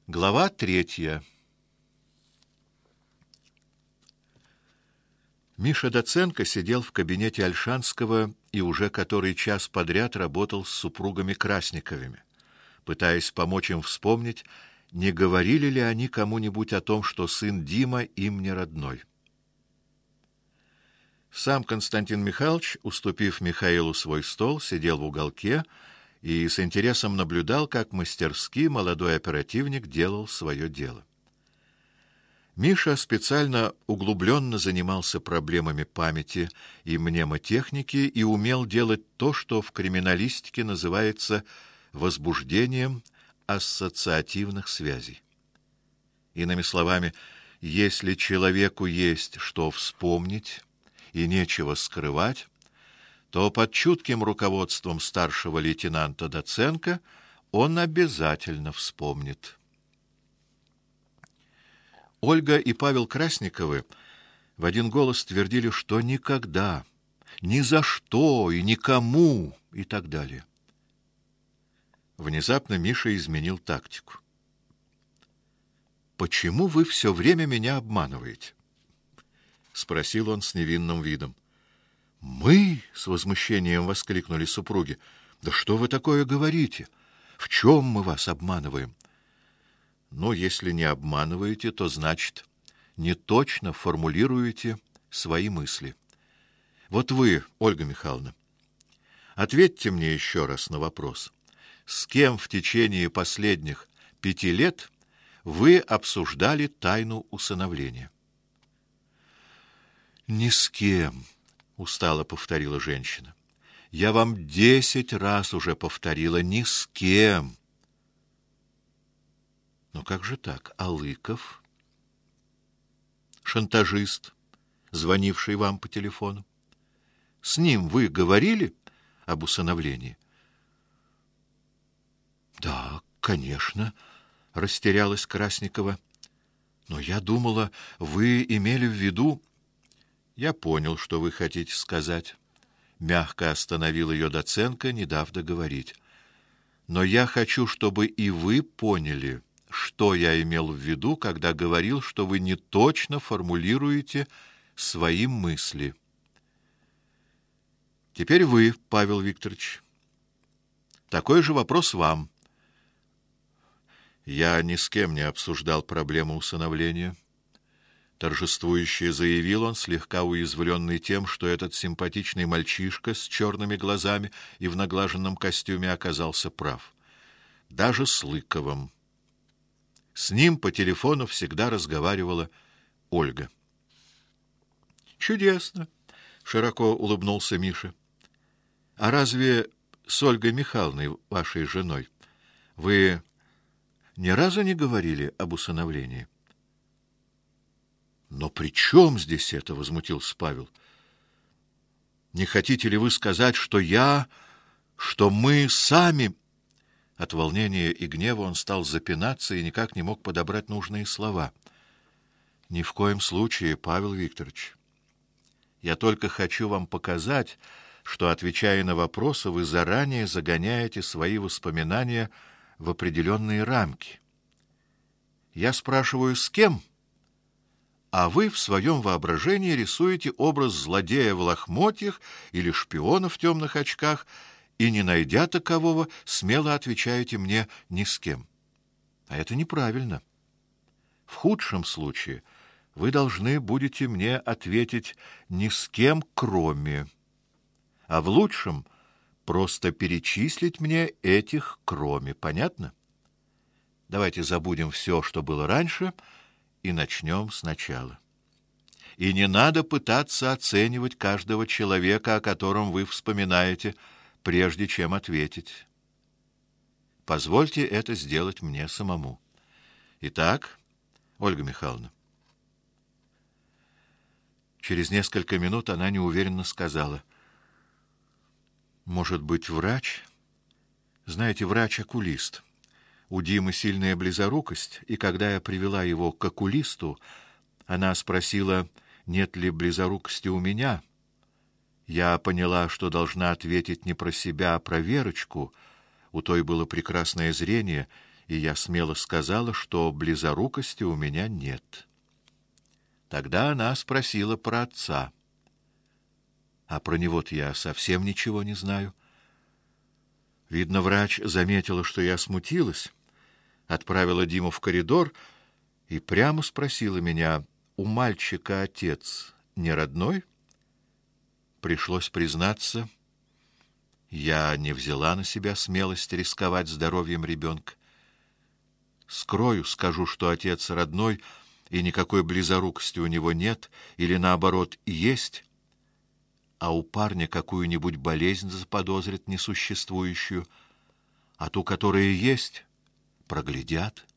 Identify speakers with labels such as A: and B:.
A: Глава 3. Миша Доценко сидел в кабинете Ольшанского и уже который час подряд работал с супругами Красниковыми, пытаясь помочь им вспомнить, не говорили ли они кому-нибудь о том, что сын Дима им не родной. Сам Константин Михайлович, уступив Михаилу свой стол, сидел в уголке и с интересом наблюдал, как мастерски молодой оперативник делал свое дело. Миша специально углубленно занимался проблемами памяти и мнемотехники и умел делать то, что в криминалистике называется возбуждением ассоциативных связей. Иными словами, если человеку есть что вспомнить и нечего скрывать, то под чутким руководством старшего лейтенанта Доценко он обязательно вспомнит. Ольга и Павел Красниковы в один голос твердили, что никогда, ни за что и никому и так далее. Внезапно Миша изменил тактику. «Почему вы все время меня обманываете?» — спросил он с невинным видом. «Мы?» — с возмущением воскликнули супруги. «Да что вы такое говорите? В чем мы вас обманываем?» «Ну, если не обманываете, то значит, не точно формулируете свои мысли. Вот вы, Ольга Михайловна, ответьте мне еще раз на вопрос. С кем в течение последних 5 лет вы обсуждали тайну усыновления?» «Ни с кем», — устало повторила женщина. «Я вам 10 раз уже повторила, ни с кем». «Но как же так? А Лыков? Шантажист, звонивший вам по телефону? С ним вы говорили об усыновлении?» «Да, конечно», — растерялась Красникова. «Но я думала, вы имели в виду...» «Я понял, что вы хотите сказать». Мягко остановил ее Доценко, не дав договорить. «Но я хочу, чтобы и вы поняли, что я имел в виду, когда говорил, что вы не точно формулируете свои мысли. Теперь вы, Павел Викторович. Такой же вопрос вам». «Я ни с кем не обсуждал проблему усыновления», — торжествующе заявил он, слегка уязвленный тем, что этот симпатичный мальчишка с черными глазами и в наглаженном костюме оказался прав. Даже с Лыковым. С ним по телефону всегда разговаривала Ольга. «Чудесно!» — широко улыбнулся Миша. «А разве с Ольгой Михайловной, вашей женой, вы ни разу не говорили об усыновлении?» «Но при чем здесь это?» — возмутился Павел. «Не хотите ли вы сказать, что мы сами...» От волнения и гнева он стал запинаться и никак не мог подобрать нужные слова. «Ни в коем случае, Павел Викторович. Я только хочу вам показать, что, отвечая на вопросы, вы заранее загоняете свои воспоминания в определенные рамки. Я спрашиваю, с кем, а вы в своем воображении рисуете образ злодея в лохмотьях или шпиона в темных очках, и, не найдя такового, смело отвечаете мне «ни с кем». А это неправильно. В худшем случае вы должны будете мне ответить «ни с кем, кроме», а в лучшем просто перечислить мне этих «кроме». Понятно? Давайте забудем все, что было раньше, и начнем сначала. И не надо пытаться оценивать каждого человека, о котором вы вспоминаете, прежде чем ответить. Позвольте это сделать мне самому. Итак, Ольга Михайловна. Через несколько минут она неуверенно сказала: «Может быть, врач? Знаете, врач-окулист. У Димы сильная близорукость, и когда я привела его к окулисту, она спросила, нет ли близорукости у меня. Я поняла, что должна ответить не про себя, а про Верочку. У той было прекрасное зрение, и я смело сказала, что близорукости у меня нет. Тогда она спросила про отца. А про него-то я совсем ничего не знаю. Видно, врач заметила, что я смутилась, отправила Диму в коридор и прямо спросила меня: «У мальчика отец не родной?» Пришлось признаться, я не взяла на себя смелости рисковать здоровьем ребенка. Скрою, скажу, что отец родной, и никакой близорукости у него нет, или наоборот, есть, а у парня какую-нибудь болезнь заподозрят несуществующую, а ту, которая есть, проглядят.